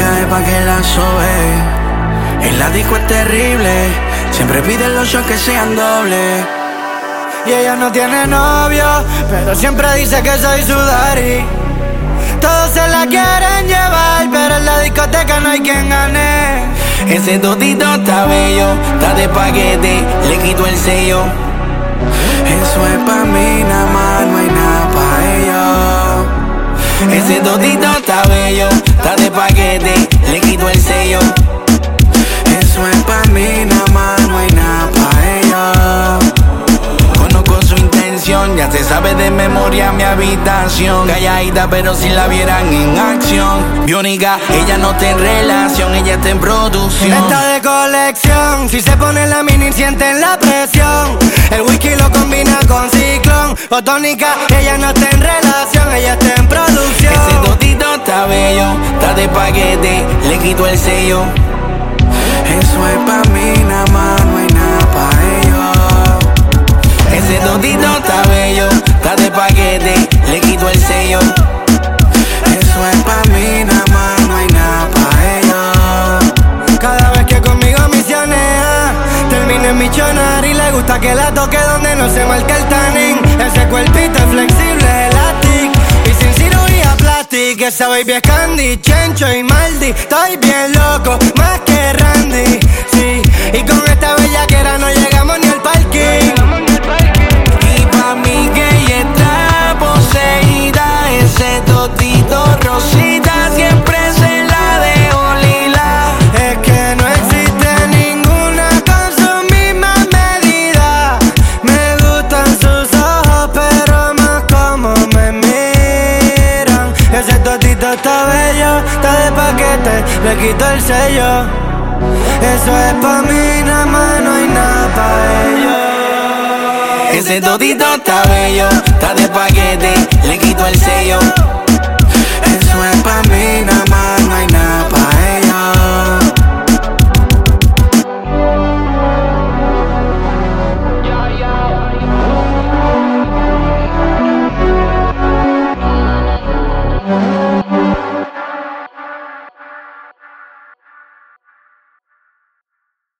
ella es pa' que la sobe. En la disco es terrible, siempre pide los shows que sean dobles. Y ella no tiene novio, pero siempre dice que soy su daddy. Todos se la quieren llevar, pero en la discoteca no hay quien gane. Ese totito está bello, está de paquete, le quito el sello. Eso es pa' mí, nada más, no hay nada pa' ellos. Ese totito está bello, está de paquete, le quito el sello. Eso es pa' mí, nada más, no hay nada pa' ellos. Conozco su intención, ya se sabe de memoria mi habitación. Calladita pero si la vieran en acción. Biónica, ella no está en relación, ella está en producción. Está de colección, si se pone la mini sienten la presión. El whisky lo combina con ciclón. O tónica, ella no está en relación, ella está en producción. Ese totito está bello, está de paquete, le quito el sello. Eso es pa' mí, nada más, no hay nada pa' ellos. Ese totito está bello, está de paquete, le quito el sello. Eso es pa' mí, nada más, no hay nada pa' ellos. Cada vez que conmigo misionea, termina en michonar y le gusta que la toque donde no se marca el tanning. Ese cuerpito es flexible, elastic y sin cirugía plastic. Esa baby es Candy, Chencho y Maldi. Estoy bien loco, más que Randy, sí. Y con esta bellaquera no llegamos ni al parking. Y pa' mí que ella está poseída, ese totito rosita siempre se la dejo lila. Es que no existe ninguna con su misma medida. Me gustan sus ojos, pero más como me miran. Ese totito está bello, está de paquete, le quito el sello. Eso es pa' mí, nada más, no hay nada pa' ellos. Ese totito está bello, está de paquete, le quito el sello.